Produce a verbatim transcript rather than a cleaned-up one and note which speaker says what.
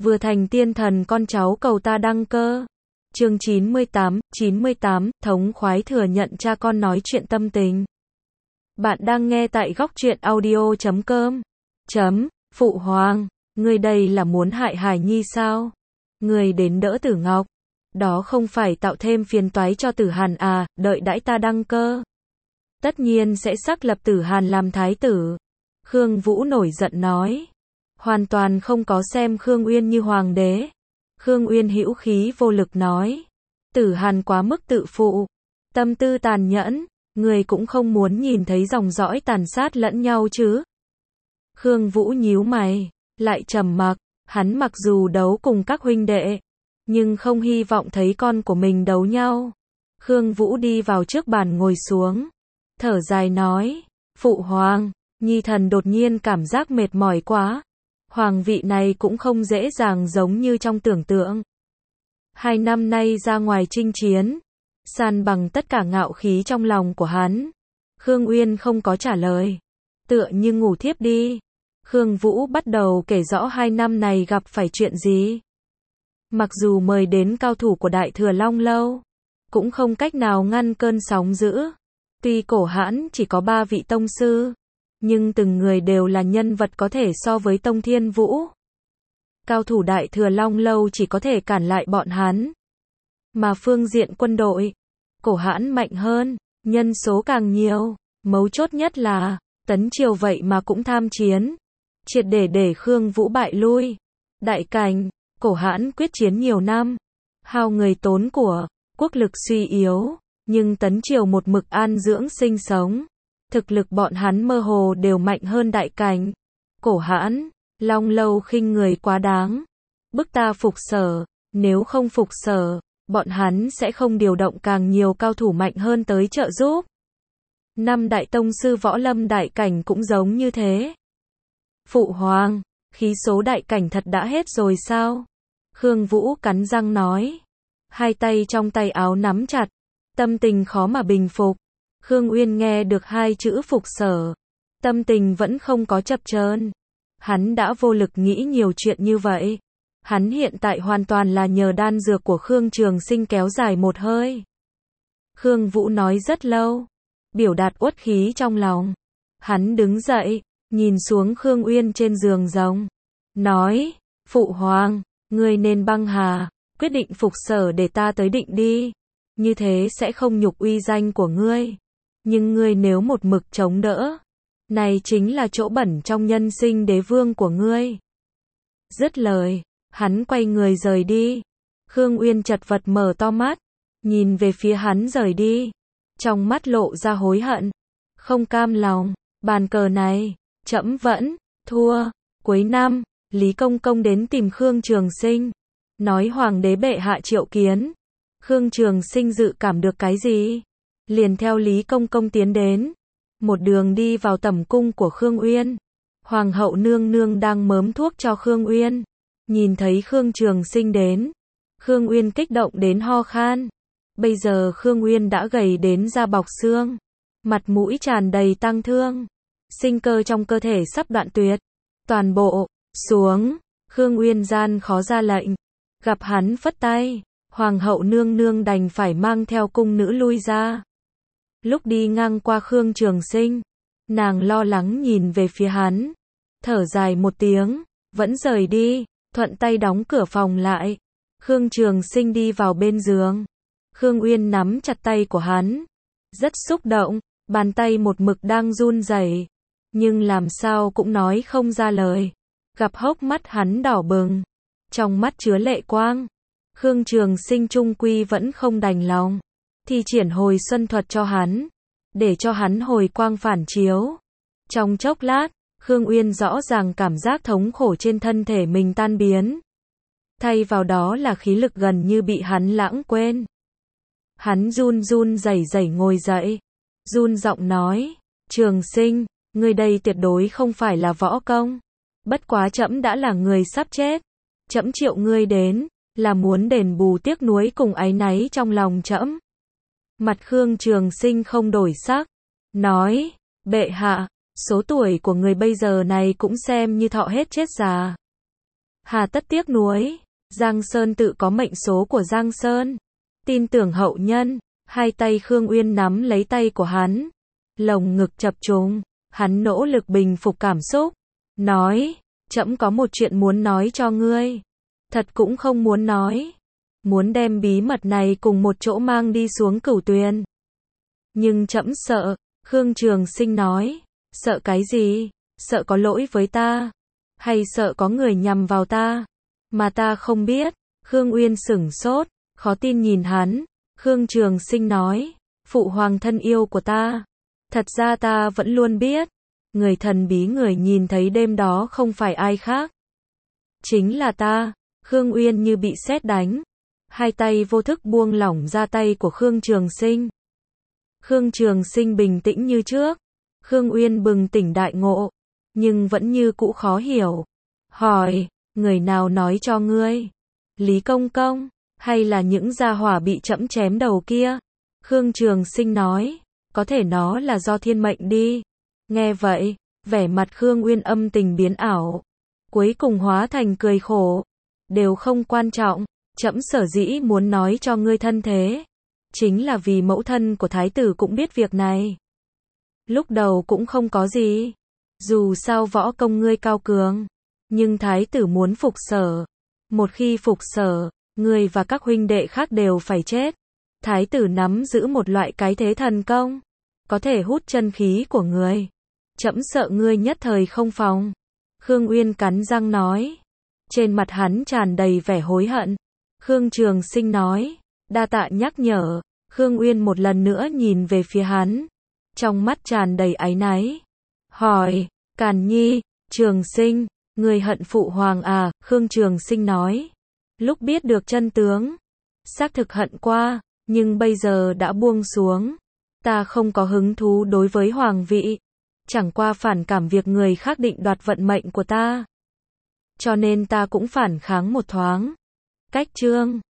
Speaker 1: Vừa thành tiên thần con cháu cầu ta đăng cơ. Chương chín mươi tám, chín mươi tám, thống khoái thừa nhận cha con nói chuyện tâm tình. Bạn đang nghe tại góc truyện audio chấm com. Chấm, Phụ Hoàng, người đây là muốn hại Hải Nhi sao? Người đến đỡ Tử Ngọc. Đó không phải tạo thêm phiền toái cho Tử Hàn à, đợi đãi ta đăng cơ. Tất nhiên sẽ xác lập Tử Hàn làm thái tử. Khương Vũ nổi giận nói. Hoàn toàn không có xem Khương Uyên như hoàng đế. Khương Uyên hữu khí vô lực nói. Tử Hàn quá mức tự phụ. Tâm tư tàn nhẫn. Người cũng không muốn nhìn thấy dòng dõi tàn sát lẫn nhau chứ. Khương Vũ nhíu mày. Lại trầm mặc. Hắn mặc dù đấu cùng các huynh đệ. Nhưng không hy vọng thấy con của mình đấu nhau. Khương Vũ đi vào trước bàn ngồi xuống. Thở dài nói. Phụ Hoàng, Nhi thần đột nhiên cảm giác mệt mỏi quá. Hoàng vị này cũng không dễ dàng giống như trong tưởng tượng. Hai năm nay ra ngoài chinh chiến, san bằng tất cả ngạo khí trong lòng của hắn. Khương Uyên không có trả lời. Tựa như ngủ thiếp đi. Khương Vũ bắt đầu kể rõ hai năm này gặp phải chuyện gì. Mặc dù mời đến cao thủ của Đại Thừa Long Lâu, cũng không cách nào ngăn cơn sóng dữ. Tuy cổ hãn chỉ có ba vị tông sư, nhưng từng người đều là nhân vật có thể so với Tông Thiên Vũ. Cao thủ Đại Thừa Long Lâu chỉ có thể cản lại bọn hắn. Mà phương diện quân đội, cổ hãn mạnh hơn, nhân số càng nhiều. Mấu chốt nhất là, Tấn Triều vậy mà cũng tham chiến. Triệt để để Khương Vũ bại lui. Đại cảnh, cổ hãn quyết chiến nhiều năm. Hao người tốn của, quốc lực suy yếu. Nhưng Tấn Triều một mực an dưỡng sinh sống. Thực lực bọn hắn mơ hồ đều mạnh hơn đại cảnh. Cổ hãn, Long Lâu khinh người quá đáng. Bức ta phục sở, nếu không phục sở, bọn hắn sẽ không điều động càng nhiều cao thủ mạnh hơn tới trợ giúp. Năm đại tông sư võ lâm đại cảnh cũng giống như thế. Phụ Hoàng, khí số đại cảnh thật đã hết rồi sao? Khương Vũ cắn răng nói. Hai tay trong tay áo nắm chặt, tâm tình khó mà bình phục. Khương Uyên nghe được hai chữ phục sở, tâm tình vẫn không có chập chờn. Hắn đã vô lực nghĩ nhiều chuyện như vậy. Hắn hiện tại hoàn toàn là nhờ đan dược của Khương Trường Sinh kéo dài một hơi. Khương Vũ nói rất lâu, biểu đạt uất khí trong lòng. Hắn đứng dậy, nhìn xuống Khương Uyên trên giường rồng, nói, Phụ Hoàng, ngươi nên băng hà, quyết định phục sở để ta tới định đi. Như thế sẽ không nhục uy danh của ngươi. Nhưng ngươi nếu một mực chống đỡ, này chính là chỗ bẩn trong nhân sinh đế vương của ngươi. Dứt lời, hắn quay người rời đi. Khương Uyên chật vật mở to mắt, nhìn về phía hắn rời đi. Trong mắt lộ ra hối hận, không cam lòng. Bàn cờ này, trẫm vẫn thua. Cuối năm, Lý Công Công đến tìm Khương Trường Sinh, nói Hoàng đế bệ hạ triệu kiến. Khương Trường Sinh dự cảm được cái gì? Liền theo Lý Công Công tiến đến. Một đường đi vào tẩm cung của Khương Uyên. Hoàng hậu nương nương đang mớm thuốc cho Khương Uyên. Nhìn thấy Khương Trường Sinh đến, Khương Uyên kích động đến ho khan. Bây giờ Khương Uyên đã gầy đến da bọc xương, mặt mũi tràn đầy tang thương. Sinh cơ trong cơ thể sắp đoạn tuyệt. Toàn bộ, xuống. Khương Uyên gian khó ra lệnh. Gặp hắn phất tay, Hoàng hậu nương nương đành phải mang theo cung nữ lui ra. Lúc đi ngang qua Khương Trường Sinh, nàng lo lắng nhìn về phía hắn, thở dài một tiếng, vẫn rời đi, thuận tay đóng cửa phòng lại. Khương Trường Sinh đi vào bên giường. Khương Uyên nắm chặt tay của hắn, rất xúc động, bàn tay một mực đang run rẩy, nhưng làm sao cũng nói không ra lời. Gặp hốc mắt hắn đỏ bừng, trong mắt chứa lệ quang. Khương Trường Sinh chung quy vẫn không đành lòng, thi triển hồi xuân thuật cho hắn, để cho hắn hồi quang phản chiếu. Trong chốc lát, Khương Uyên rõ ràng cảm giác thống khổ trên thân thể mình tan biến. Thay vào đó là khí lực gần như bị hắn lãng quên. Hắn run run rẩy rẩy ngồi dậy, run giọng nói, Trường Sinh, ngươi đây tuyệt đối không phải là võ công. Bất quá trẫm đã là người sắp chết. Trẫm triệu ngươi đến, là muốn đền bù tiếc nuối cùng áy náy trong lòng trẫm. Mặt Khương Trường Sinh không đổi sắc, nói, bệ hạ, số tuổi của người bây giờ này cũng xem như thọ hết chết già. Hà tất tiếc nuối, Giang Sơn tự có mệnh số của Giang Sơn. Tin tưởng hậu nhân, hai tay Khương Uyên nắm lấy tay của hắn. Lồng ngực chập trùng, hắn nỗ lực bình phục cảm xúc. Nói, trẫm có một chuyện muốn nói cho ngươi. Thật cũng không muốn nói. Muốn đem bí mật này cùng một chỗ mang đi xuống Cửu Tuyền. Nhưng trẫm sợ, Khương Trường Sinh nói. Sợ cái gì? Sợ có lỗi với ta? Hay sợ có người nhằm vào ta? Mà ta không biết. Khương Uyên sửng sốt, khó tin nhìn hắn. Khương Trường Sinh nói, phụ hoàng thân yêu của ta. Thật ra ta vẫn luôn biết. Người thần bí người nhìn thấy đêm đó không phải ai khác. Chính là ta. Khương Uyên như bị sét đánh. Hai tay vô thức buông lỏng ra tay của Khương Trường Sinh. Khương Trường Sinh bình tĩnh như trước. Khương Uyên bừng tỉnh đại ngộ. Nhưng vẫn như cũ khó hiểu. Hỏi, người nào nói cho ngươi? Lý Công Công, hay là những gia hỏa bị trẫm chém đầu kia? Khương Trường Sinh nói, có thể nó là do thiên mệnh đi. Nghe vậy, vẻ mặt Khương Uyên âm tình biến ảo. Cuối cùng hóa thành cười khổ. Đều không quan trọng, trẫm sở dĩ muốn nói cho ngươi thân thế. Chính là vì mẫu thân của thái tử cũng biết việc này. Lúc đầu cũng không có gì. Dù sao võ công ngươi cao cường. Nhưng thái tử muốn phục sở. Một khi phục sở, ngươi và các huynh đệ khác đều phải chết. Thái tử nắm giữ một loại cái thế thần công. Có thể hút chân khí của ngươi. Trẫm sợ ngươi nhất thời không phòng. Khương Uyên cắn răng nói. Trên mặt hắn tràn đầy vẻ hối hận. Khương Trường Sinh nói. Đa tạ nhắc nhở. Khương Uyên một lần nữa nhìn về phía hắn. Trong mắt tràn đầy áy náy. Hỏi, Càn Nhi, Trường Sinh, người hận phụ hoàng à? Khương Trường Sinh nói. Lúc biết được chân tướng, xác thực hận qua, nhưng bây giờ đã buông xuống. Ta không có hứng thú đối với hoàng vị. Chẳng qua phản cảm việc người khác định đoạt vận mệnh của ta. Cho nên ta cũng phản kháng một thoáng. Cách chương